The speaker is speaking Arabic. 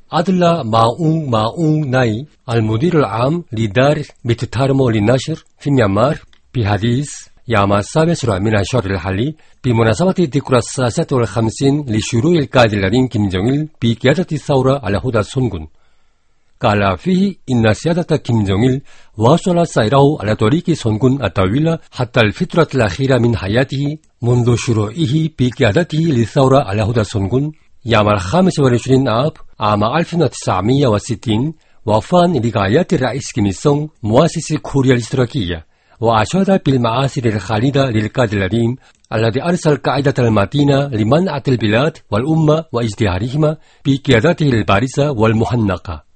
أدلى ماؤون ناي المدير العام لدار بتتارمو للنشر في ميانمار بحديث يوم 7 من الشهر الحالي بمناسبة ذكرى 56 لشروع القائد العظيم كيم جونغ إل بقيادة الثورة على هدى سونغون. قال فيه إن سيادة كيم جونغ إل واصل سيره على طريق سونغون الطويلة حتى الفترة الأخيرة من حياته منذ شروعه بقيادته للثورة على هدى سونغون يوم 25 آب عام 1960 وفاً لغاية الرئيس كيم إل سونغ مؤسس كوريا الاشتراكية، وأشاد بالمآثر الخالدة للقائد العظيم الذي أرسل قاعدة المدينة لمنع البلاد والأمة وازدهارهما بقيادته البارزة والمحنقة.